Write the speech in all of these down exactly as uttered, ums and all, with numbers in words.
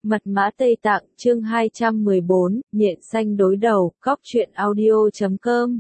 Mật mã Tây Tạng, chương hai trăm mười bốn, nhện xanh đối đầu, góc truyện audio chấm com.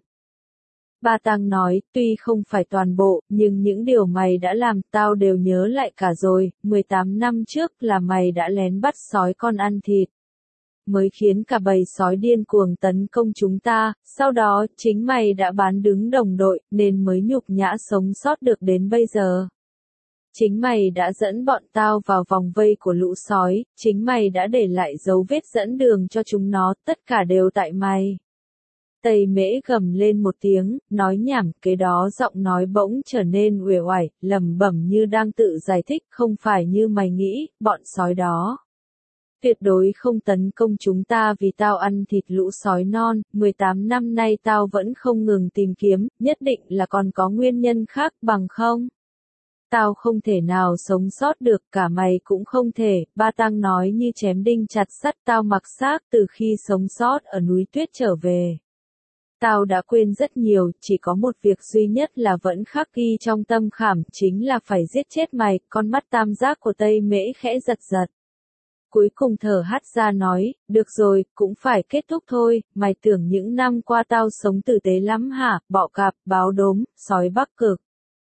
Ba Tăng nói, tuy không phải toàn bộ, nhưng những điều mày đã làm, tao đều nhớ lại cả rồi, mười tám năm trước là mày đã lén bắt sói con ăn thịt. Mới khiến cả bầy sói điên cuồng tấn công chúng ta, sau đó, chính mày đã bán đứng đồng đội, nên mới nhục nhã sống sót được đến bây giờ. Chính mày đã dẫn bọn tao vào vòng vây của lũ sói, chính mày đã để lại dấu vết dẫn đường cho chúng nó, tất cả đều tại mày. Tây Mễ gầm lên một tiếng, nói nhảm, kế đó giọng nói bỗng trở nên uể oải, lẩm bẩm như đang tự giải thích, không phải như mày nghĩ, bọn sói đó tuyệt đối không tấn công chúng ta vì tao ăn thịt lũ sói non, mười tám năm nay tao vẫn không ngừng tìm kiếm, nhất định là còn có nguyên nhân khác bằng không? Tao không thể nào sống sót được, cả mày cũng không thể, Ba Tăng nói như chém đinh chặt sắt, tao mặc xác từ khi sống sót ở núi tuyết trở về. Tao đã quên rất nhiều, chỉ có một việc duy nhất là vẫn khắc ghi trong tâm khảm, chính là phải giết chết mày, con mắt tam giác của Tây Mễ khẽ giật giật. Cuối cùng thở hắt ra nói, được rồi, cũng phải kết thúc thôi, mày tưởng những năm qua tao sống tử tế lắm hả, bọ cạp, báo đốm, sói Bắc Cực.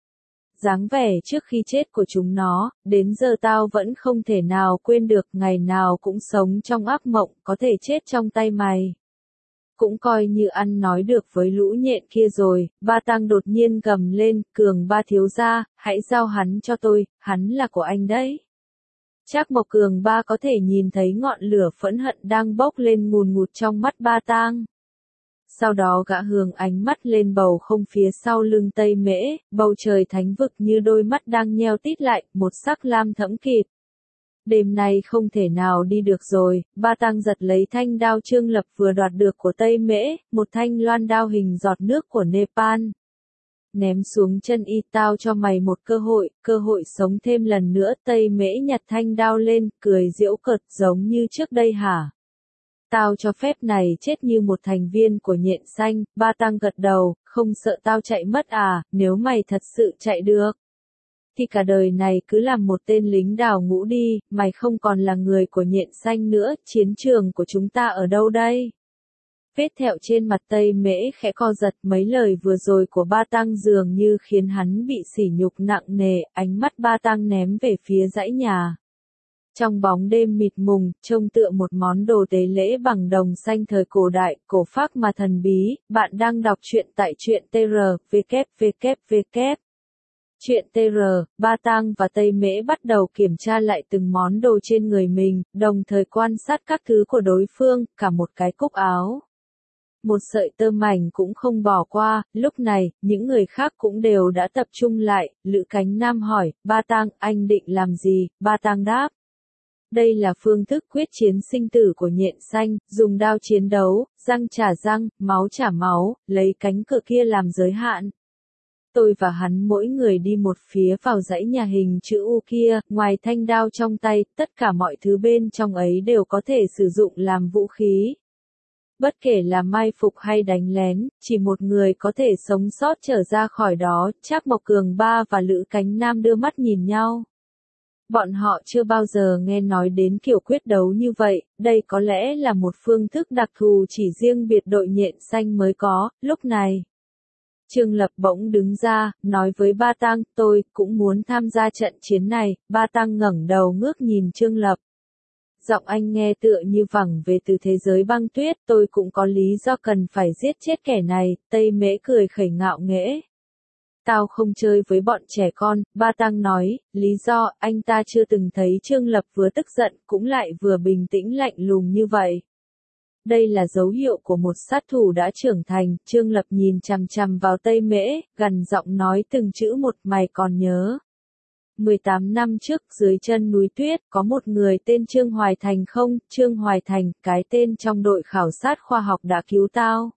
Dáng vẻ trước khi chết của chúng nó, đến giờ tao vẫn không thể nào quên được, ngày nào cũng sống trong ác mộng, có thể chết trong tay mày. Cũng coi như ăn nói được với lũ nhện kia rồi, Ba Tăng đột nhiên gầm lên, Cường Ba thiếu gia, hãy giao hắn cho tôi, hắn là của anh đấy. Trác Mộc Cường Ba có thể nhìn thấy ngọn lửa phẫn hận đang bốc lên ngùn ngụt trong mắt Ba Tăng. Sau đó gã hướng ánh mắt lên bầu không phía sau lưng Tây Mễ, bầu trời thánh vực như đôi mắt đang nheo tít lại, một sắc lam thẫm kịt. Đêm nay không thể nào đi được rồi, Ba Tăng giật lấy thanh đao Trương Lập vừa đoạt được của Tây Mễ, một thanh loan đao hình giọt nước của Nepal. Ném xuống chân y, tao cho mày một cơ hội, cơ hội sống thêm lần nữa. Tây Mễ nhặt thanh đao lên, cười giễu cợt, giống như trước đây hả? Tao cho phép này chết như một thành viên của nhện xanh. Ba Tăng gật đầu, không sợ tao chạy mất à, nếu mày thật sự chạy được thì cả đời này cứ làm một tên lính đào ngũ đi, mày không còn là người của nhện xanh nữa, chiến trường của chúng ta ở đâu đây? Vết thẹo trên mặt Tây Mễ khẽ co giật, mấy lời vừa rồi của Ba Tăng dường như khiến hắn bị sỉ nhục nặng nề, ánh mắt Ba Tăng ném về phía dãy nhà. Trong bóng đêm mịt mùng, trông tựa một món đồ tế lễ bằng đồng xanh thời cổ đại, cổ phác mà thần bí. Bạn đang đọc truyện tại truyện tê rờ, vê kép vê kép vê kép. Chuyện tê rờ, Ba Tăng và Tây Mễ bắt đầu kiểm tra lại từng món đồ trên người mình, đồng thời quan sát các thứ của đối phương, cả một cái cúc áo. Một sợi tơ mảnh cũng không bỏ qua. Lúc này, những người khác cũng đều đã tập trung lại. Lữ Cánh Nam hỏi, Ba Tăng, anh định làm gì? Ba Tăng đáp. Đây là phương thức quyết chiến sinh tử của nhện xanh, dùng đao chiến đấu, răng trả răng, máu trả máu, lấy cánh cửa kia làm giới hạn. Tôi và hắn mỗi người đi một phía vào dãy nhà hình chữ U kia, ngoài thanh đao trong tay, tất cả mọi thứ bên trong ấy đều có thể sử dụng làm vũ khí. Bất kể là mai phục hay đánh lén, chỉ một người có thể sống sót trở ra khỏi đó. Trác Mộc Cường Ba và Lữ Cánh Nam đưa mắt nhìn nhau. Bọn họ chưa bao giờ nghe nói đến kiểu quyết đấu như vậy, đây có lẽ là một phương thức đặc thù chỉ riêng biệt đội nhện xanh mới có. Lúc này, Trương Lập bỗng đứng ra, nói với Ba Tăng, tôi cũng muốn tham gia trận chiến này. Ba Tăng ngẩng đầu ngước nhìn Trương Lập. Giọng anh nghe tựa như vẳng về từ thế giới băng tuyết, tôi cũng có lý do cần phải giết chết kẻ này. Tây Mễ cười khẩy ngạo nghễ. Tao không chơi với bọn trẻ con, Ba Tăng nói, lý do, anh ta chưa từng thấy Trương Lập vừa tức giận, cũng lại vừa bình tĩnh lạnh lùng như vậy. Đây là dấu hiệu của một sát thủ đã trưởng thành. Trương Lập nhìn chằm chằm vào Tây Mễ, gằn giọng nói từng chữ một, mày còn nhớ. mười tám năm trước, dưới chân núi tuyết, có một người tên Trương Hoài Thành không? Trương Hoài Thành, cái tên trong đội khảo sát khoa học đã cứu tao.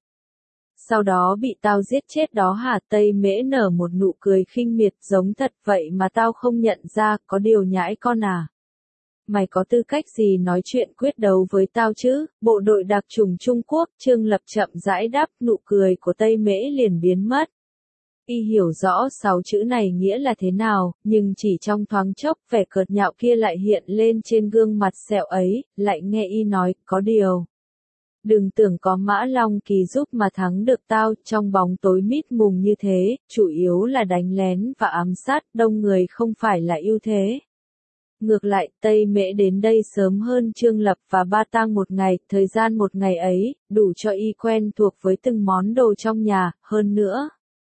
Sau đó bị tao giết chết đó hả? Tây Mễ nở một nụ cười khinh miệt, giống thật vậy mà tao không nhận ra, có điều nhãi con à. Mày có tư cách gì nói chuyện quyết đấu với tao chứ? Bộ đội đặc chủng Trung Quốc, Trương Lập chậm rãi đáp, nụ cười của Tây Mễ liền biến mất. Y hiểu rõ sáu chữ này nghĩa là thế nào, nhưng chỉ trong thoáng chốc vẻ cợt nhạo kia lại hiện lên trên gương mặt sẹo ấy, lại nghe Y nói, có điều. Đừng tưởng có Mã Long Kỳ giúp mà thắng được tao, trong bóng tối mịt mùng như thế, chủ yếu là đánh lén và ám sát, đông người không phải là ưu thế. Ngược lại, Tây Mễ đến đây sớm hơn Trương Lập và Ba Tang một ngày, thời gian một ngày ấy, đủ cho Y quen thuộc với từng món đồ trong nhà, hơn nữa.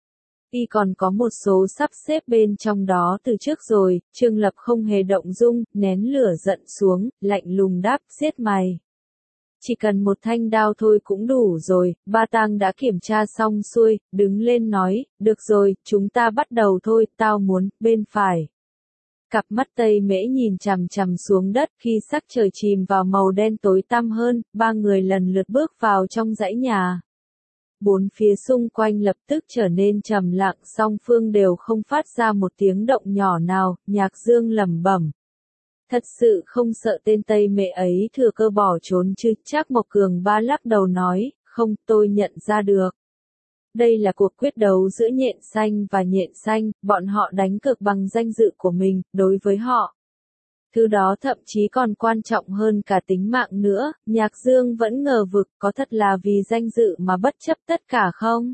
Y còn có một số sắp xếp bên trong đó từ trước rồi, Trương Lập không hề động dung, nén lửa giận xuống, lạnh lùng đáp, giết mày. Chỉ cần một thanh đao thôi cũng đủ rồi, Ba Tang đã kiểm tra xong xuôi, đứng lên nói, được rồi, chúng ta bắt đầu thôi, tao muốn, bên phải. Cặp mắt Tây Mễ nhìn chằm chằm xuống đất, khi sắc trời chìm vào màu đen tối tăm hơn, ba người lần lượt bước vào trong dãy nhà. Bốn phía xung quanh lập tức trở nên trầm lặng, song phương đều không phát ra một tiếng động nhỏ nào, Nhạc Dương lẩm bẩm. Thật sự không sợ tên Tây Mễ ấy thừa cơ bỏ trốn chứ, Trác Mộc Cường Ba lắc đầu nói, không, tôi nhận ra được. Đây là cuộc quyết đấu giữa Nhện Xanh và Nhện Xanh, bọn họ đánh cược bằng danh dự của mình, đối với họ. Thứ đó thậm chí còn quan trọng hơn cả tính mạng nữa, Nhạc Dương vẫn ngờ vực, có thật là vì danh dự mà bất chấp tất cả không?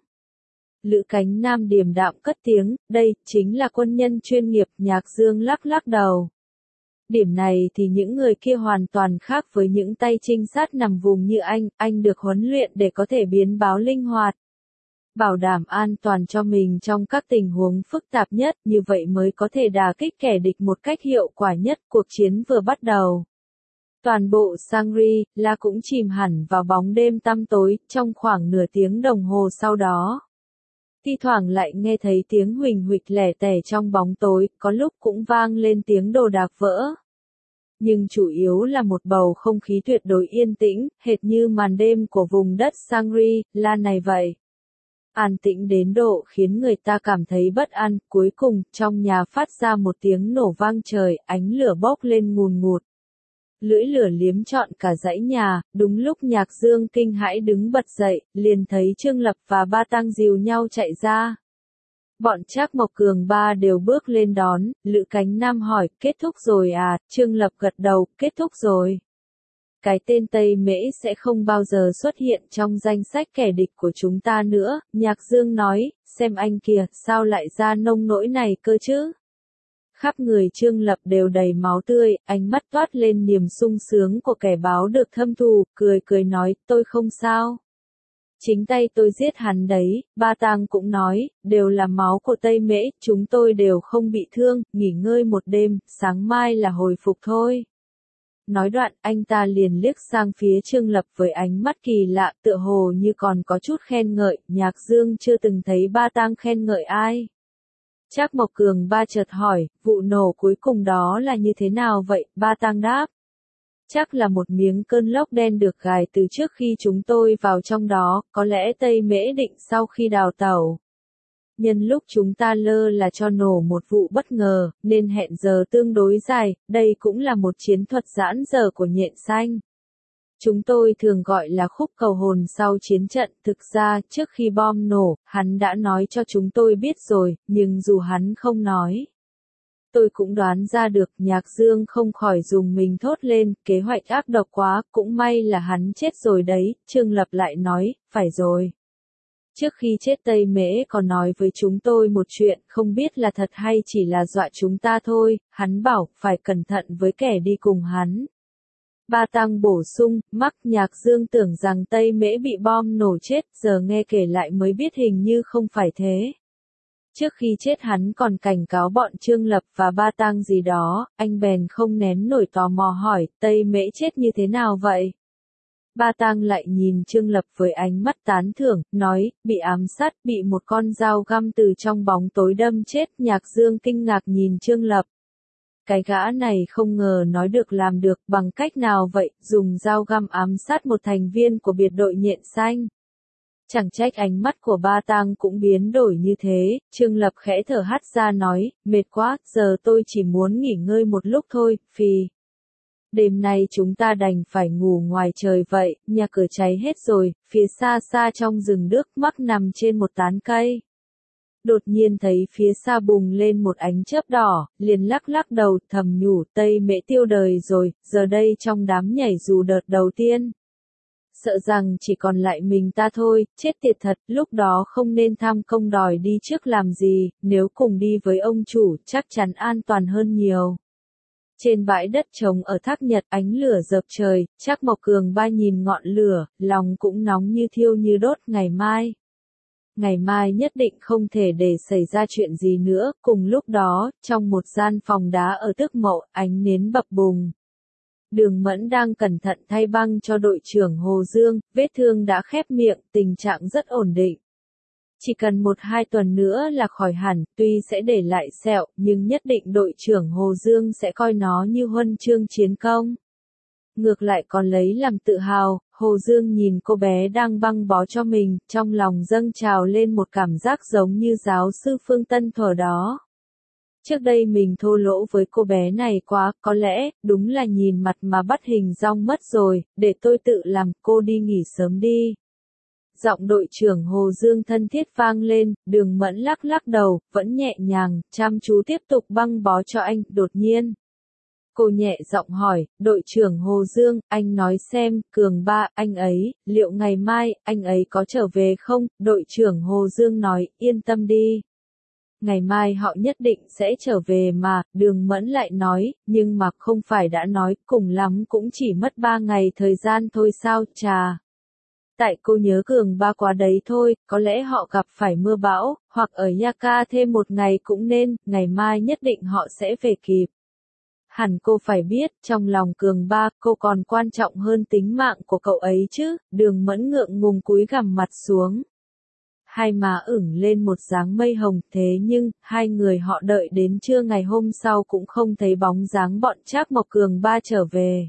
Lữ Cánh Nam điềm đạm cất tiếng, đây, chính là quân nhân chuyên nghiệp, Nhạc Dương lắc lắc đầu. Điểm này thì những người kia hoàn toàn khác với những tay trinh sát nằm vùng như anh, anh được huấn luyện để có thể biến báo linh hoạt. Bảo đảm an toàn cho mình trong các tình huống phức tạp nhất, như vậy mới có thể đả kích kẻ địch một cách hiệu quả nhất. Cuộc chiến vừa bắt đầu. Toàn bộ Shangri-La cũng chìm hẳn vào bóng đêm tăm tối, trong khoảng nửa tiếng đồng hồ sau đó. Thi thoảng lại nghe thấy tiếng huỳnh huỵch lẻ tẻ trong bóng tối, có lúc cũng vang lên tiếng đồ đạc vỡ. Nhưng chủ yếu là một bầu không khí tuyệt đối yên tĩnh, hệt như màn đêm của vùng đất Shangri-La này vậy. An tĩnh đến độ khiến người ta cảm thấy bất an, cuối cùng, trong nhà phát ra một tiếng nổ vang trời, ánh lửa bốc lên ngùn ngụt. Lưỡi lửa liếm trọn cả dãy nhà, đúng lúc Nhạc Dương kinh hãi đứng bật dậy, liền thấy Trương Lập và Ba Tang dìu nhau chạy ra. Bọn Trác Mộc Cường Ba đều bước lên đón, Lữ Cánh Nam hỏi, kết thúc rồi à, Trương Lập gật đầu, kết thúc rồi. Cái tên Tây Mễ sẽ không bao giờ xuất hiện trong danh sách kẻ địch của chúng ta nữa, Nhạc Dương nói, xem anh kìa, sao lại ra nông nỗi này cơ chứ? Khắp người Trương Lập đều đầy máu tươi, ánh mắt toát lên niềm sung sướng của kẻ báo được thâm thù, cười cười nói, tôi không sao. Chính tay tôi giết hắn đấy, Ba Tang cũng nói, đều là máu của Tây Mễ, chúng tôi đều không bị thương, nghỉ ngơi một đêm, sáng mai là hồi phục thôi. Nói đoạn, anh ta liền liếc sang phía Trương Lập với ánh mắt kỳ lạ, tựa hồ như còn có chút khen ngợi, Nhạc Dương chưa từng thấy Ba Tang khen ngợi ai. Trác Mộc Cường Ba chợt hỏi, vụ nổ cuối cùng đó là như thế nào vậy, Ba Tang đáp. Chắc là một miếng cơn lốc đen được gài từ trước khi chúng tôi vào trong đó, có lẽ Tây Mễ định sau khi đào tẩu. Nhân lúc chúng ta lơ là cho nổ một vụ bất ngờ, nên hẹn giờ tương đối dài, đây cũng là một chiến thuật giãn giờ của Nhện Xanh. Chúng tôi thường gọi là khúc cầu hồn sau chiến trận, thực ra, trước khi bom nổ, hắn đã nói cho chúng tôi biết rồi, nhưng dù hắn không nói. Tôi cũng đoán ra được, Nhạc Dương không khỏi dùng mình thốt lên, kế hoạch ác độc quá, cũng may là hắn chết rồi đấy, Trương Lập lại nói, phải rồi. Trước khi chết Tây Mễ còn nói với chúng tôi một chuyện, không biết là thật hay chỉ là dọa chúng ta thôi, hắn bảo, phải cẩn thận với kẻ đi cùng hắn. Ba Tang bổ sung, mắc Nhạc Dương tưởng rằng Tây Mễ bị bom nổ chết, giờ nghe kể lại mới biết hình như không phải thế. Trước khi chết hắn còn cảnh cáo bọn Trương Lập và Ba Tang gì đó, anh bèn không nén nổi tò mò hỏi, Tây Mễ chết như thế nào vậy? Ba Tang lại nhìn Trương Lập với ánh mắt tán thưởng, nói, bị ám sát, bị một con dao găm từ trong bóng tối đâm chết. Nhạc Dương kinh ngạc nhìn Trương Lập. Cái gã này không ngờ nói được làm được, bằng cách nào vậy, dùng dao găm ám sát một thành viên của biệt đội Nhện Xanh. Chẳng trách ánh mắt của Ba Tang cũng biến đổi như thế, Trương Lập khẽ thở hắt ra nói, mệt quá, giờ tôi chỉ muốn nghỉ ngơi một lúc thôi, phì. Đêm nay chúng ta đành phải ngủ ngoài trời vậy, nhà cửa cháy hết rồi, phía xa xa trong rừng Đức Mắc nằm trên một tán cây. Đột nhiên thấy phía xa bùng lên một ánh chớp đỏ, liền lắc lắc đầu thầm nhủ Tây Mễ tiêu đời rồi, giờ đây trong đám nhảy dù đợt đầu tiên. Sợ rằng chỉ còn lại mình ta thôi, chết tiệt thật, lúc đó không nên tham công đòi đi trước làm gì, nếu cùng đi với ông chủ chắc chắn an toàn hơn nhiều. Trên bãi đất trống ở Thác Nhật ánh lửa rợp trời, Trác Mộc Cường Ba nhìn ngọn lửa, lòng cũng nóng như thiêu như đốt ngày mai. Ngày mai nhất định không thể để xảy ra chuyện gì nữa, cùng lúc đó, trong một gian phòng đá ở Tức Mậu, ánh nến bập bùng. Đường Mẫn đang cẩn thận thay băng cho đội trưởng Hồ Dương, vết thương đã khép miệng, tình trạng rất ổn định. Chỉ cần một hai tuần nữa là khỏi hẳn, tuy sẽ để lại sẹo, nhưng nhất định đội trưởng Hồ Dương sẽ coi nó như huân chương chiến công. Ngược lại còn lấy làm tự hào, Hồ Dương nhìn cô bé đang băng bó cho mình, trong lòng dâng trào lên một cảm giác giống như giáo sư Phương Tân thuở đó. Trước đây mình thô lỗ với cô bé này quá, có lẽ, đúng là nhìn mặt mà bắt hình dong mất rồi, để tôi tự làm, cô đi nghỉ sớm đi. Giọng đội trưởng Hồ Dương thân thiết vang lên, Đường Mẫn lắc lắc đầu, vẫn nhẹ nhàng, chăm chú tiếp tục băng bó cho anh, đột nhiên. Cô nhẹ giọng hỏi, đội trưởng Hồ Dương, anh nói xem, Cường Ba, anh ấy, liệu ngày mai, anh ấy có trở về không? Đội trưởng Hồ Dương nói, yên tâm đi. Ngày mai họ nhất định sẽ trở về mà, Đường Mẫn lại nói, nhưng mà không phải đã nói, cùng lắm cũng chỉ mất ba ngày thời gian thôi sao, chà. Tại cô nhớ Cường Ba quá đấy thôi, có lẽ họ gặp phải mưa bão, hoặc ở Yaka thêm một ngày cũng nên, ngày mai nhất định họ sẽ về kịp. Hẳn cô phải biết, trong lòng Cường Ba, cô còn quan trọng hơn tính mạng của cậu ấy chứ, Đường Mẫn ngượng ngùng cúi gằm mặt xuống. Hai má ửng lên một dáng mây hồng, thế nhưng, hai người họ đợi đến trưa ngày hôm sau cũng không thấy bóng dáng bọn Trác Mộc Cường Ba trở về.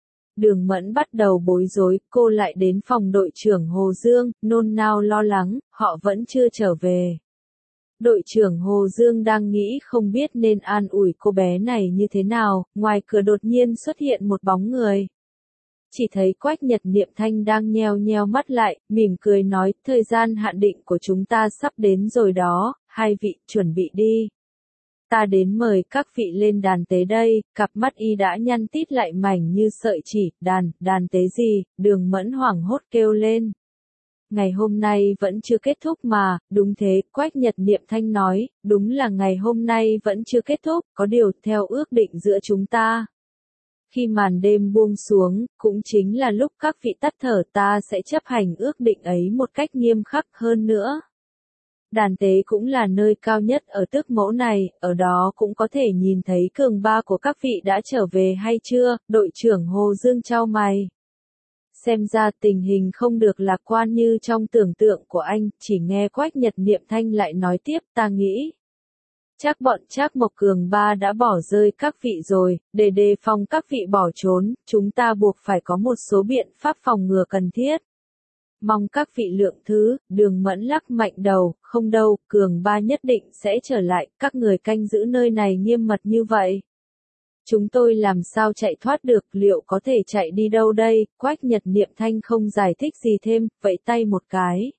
Đường Mẫn bắt đầu bối rối, cô lại đến phòng đội trưởng Hồ Dương, nôn nao lo lắng, họ vẫn chưa trở về. Đội trưởng Hồ Dương đang nghĩ không biết nên an ủi cô bé này như thế nào, ngoài cửa đột nhiên xuất hiện một bóng người. Chỉ thấy Quách Nhật Niệm Thanh đang nheo nheo mắt lại, mỉm cười nói, thời gian hạn định của chúng ta sắp đến rồi đó, hai vị, chuẩn bị đi. Ta đến mời các vị lên đàn tế đây, cặp mắt y đã nhăn tít lại mảnh như sợi chỉ, đàn, đàn tế gì, Đường Mẫn hoảng hốt kêu lên. Ngày hôm nay vẫn chưa kết thúc mà, đúng thế, Quách Nhật Niệm Thanh nói, đúng là ngày hôm nay vẫn chưa kết thúc, có điều theo ước định giữa chúng ta. Khi màn đêm buông xuống, cũng chính là lúc các vị tắt thở ta sẽ chấp hành ước định ấy một cách nghiêm khắc hơn nữa. Đàn tế cũng là nơi cao nhất ở Tước Mẫu này, ở đó cũng có thể nhìn thấy Cường Ba của các vị đã trở về hay chưa, đội trưởng Hồ Dương chau mày. Xem ra tình hình không được lạc quan như trong tưởng tượng của anh, chỉ nghe Quách Nhật Niệm Thanh lại nói tiếp, ta nghĩ. Chắc bọn Trác Mộc Cường Ba đã bỏ rơi các vị rồi, để đề phòng các vị bỏ trốn, chúng ta buộc phải có một số biện pháp phòng ngừa cần thiết. Mong các vị lượng thứ, Đường Mẫn lắc mạnh đầu, không đâu, Cường Ba nhất định sẽ trở lại, các người canh giữ nơi này nghiêm mật như vậy. Chúng tôi làm sao chạy thoát được, liệu có thể chạy đi đâu đây, Quách Nhật Niệm Thanh không giải thích gì thêm, vẫy tay một cái.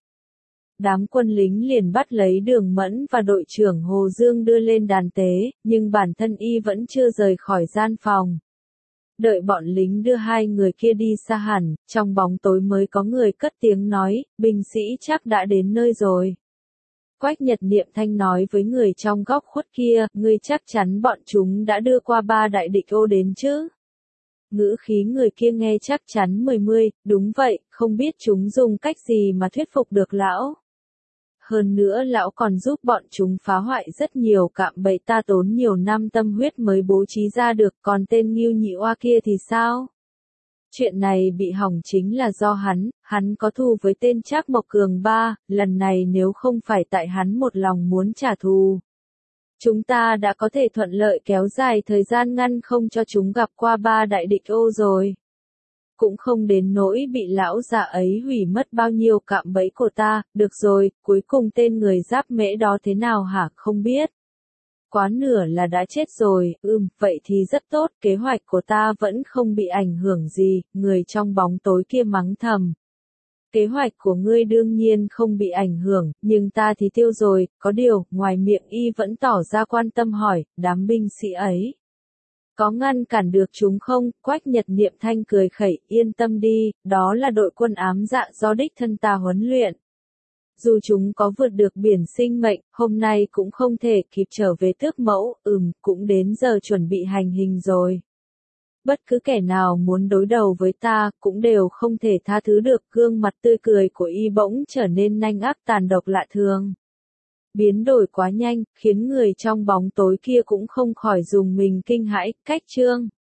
Đám quân lính liền bắt lấy Đường Mẫn và đội trưởng Hồ Dương đưa lên đàn tế, nhưng bản thân y vẫn chưa rời khỏi gian phòng. Đợi bọn lính đưa hai người kia đi xa hẳn, trong bóng tối mới có người cất tiếng nói, binh sĩ chắc đã đến nơi rồi. Quách Nhật Niệm Thanh nói với người trong góc khuất kia, ngươi chắc chắn bọn chúng đã đưa qua ba đại địch ô đến chứ? Ngữ khí người kia nghe chắc chắn mười mươi, đúng vậy, không biết chúng dùng cách gì mà thuyết phục được lão. Hơn nữa lão còn giúp bọn chúng phá hoại rất nhiều cạm bẫy ta tốn nhiều năm tâm huyết mới bố trí ra được, còn tên Ngưu Nhị Oa kia thì sao? Chuyện này bị hỏng chính là do hắn, hắn có thù với tên Trác Mộc Cường Ba, lần này nếu không phải tại hắn một lòng muốn trả thù. Chúng ta đã có thể thuận lợi kéo dài thời gian ngăn không cho chúng gặp qua ba đại địch ô rồi. Cũng không đến nỗi bị lão già ấy hủy mất bao nhiêu cạm bẫy của ta, được rồi, cuối cùng tên người Giáp Mễ đó thế nào hả, không biết. Quá nửa là đã chết rồi, ừm, vậy thì rất tốt, kế hoạch của ta vẫn không bị ảnh hưởng gì, người trong bóng tối kia mắng thầm. Kế hoạch của ngươi đương nhiên không bị ảnh hưởng, nhưng ta thì tiêu rồi, có điều, ngoài miệng y vẫn tỏ ra quan tâm hỏi, đám binh sĩ ấy. Có ngăn cản được chúng không? Quách Nhật Niệm Thanh cười khẩy, yên tâm đi, đó là đội quân ám dạ do đích thân ta huấn luyện. Dù chúng có vượt được biển sinh mệnh, hôm nay cũng không thể kịp trở về tước mẫu, ừm, cũng đến giờ chuẩn bị hành hình rồi. Bất cứ kẻ nào muốn đối đầu với ta, cũng đều không thể tha thứ được. Gương mặt tươi cười của y bỗng trở nên nanh ác tàn độc lạ thường. Biến đổi quá nhanh, khiến người trong bóng tối kia cũng không khỏi dùng mình kinh hãi. Cách chương